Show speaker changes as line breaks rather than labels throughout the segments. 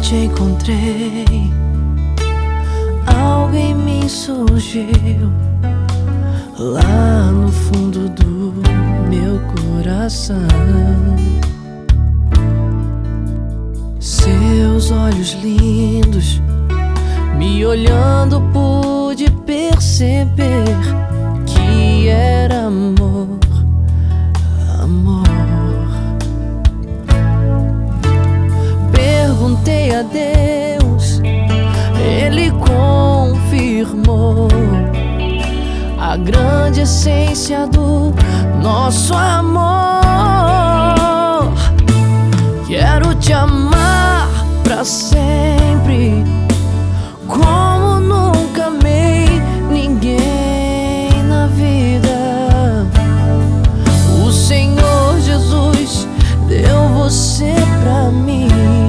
te encontrei, algo em mim surgiu lá no fundo do meu coração. Seus olhos lindos, me olhando pude perceber que era amor, amor. Perguntei a Deus, Ele confirmou a grande essência do nosso amor. Quero te amar pra sempre, como nunca amei ninguém na vida. O Senhor Jesus deu você pra mim,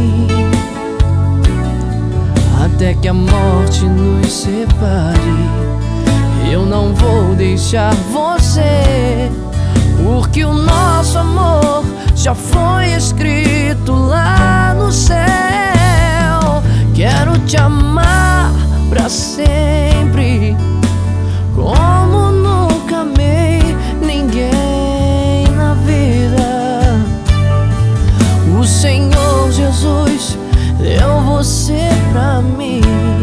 até que a morte nos separe. Eu não vou deixar você, porque o nosso amor já foi escrito lá no céu. Quero te amar pra sempre, como nunca amei ninguém na vida. O Senhor Jesus deu você pra mim,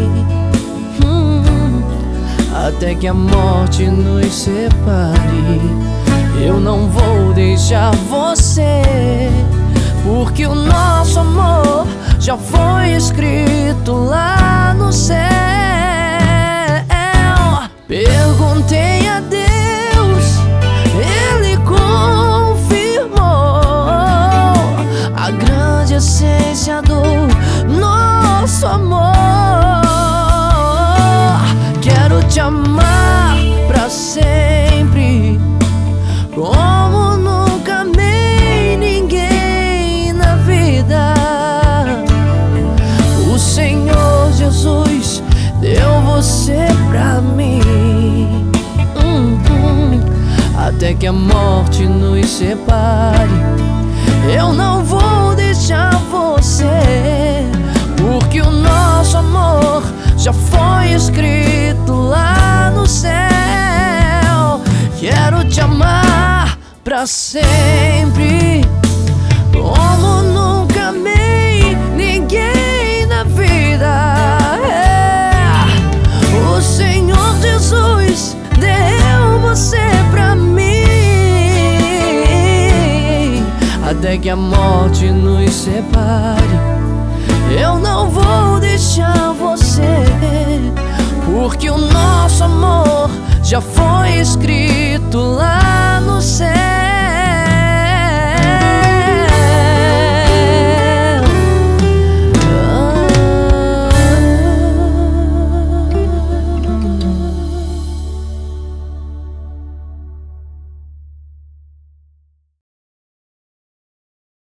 até que a morte nos separe. Eu não vou deixar você, porque o nosso amor já foi escrito lá no céu. Perguntei a Deus, Ele confirmou a grande essência do nosso amor. Quero te amar pra sempre, como nunca amei ninguém na vida. O Senhor Jesus deu você pra mim, até que a morte nos separe. Eu não vou deixar você, porque o nosso amor já foi escrito lá no céu. Quero te amar pra sempre, como nunca amei ninguém na vida. O Senhor Jesus deu você pra mim, até que a morte nos separe. Eu não vou deixar você, porque o nosso amor já foi escrito lá no céu.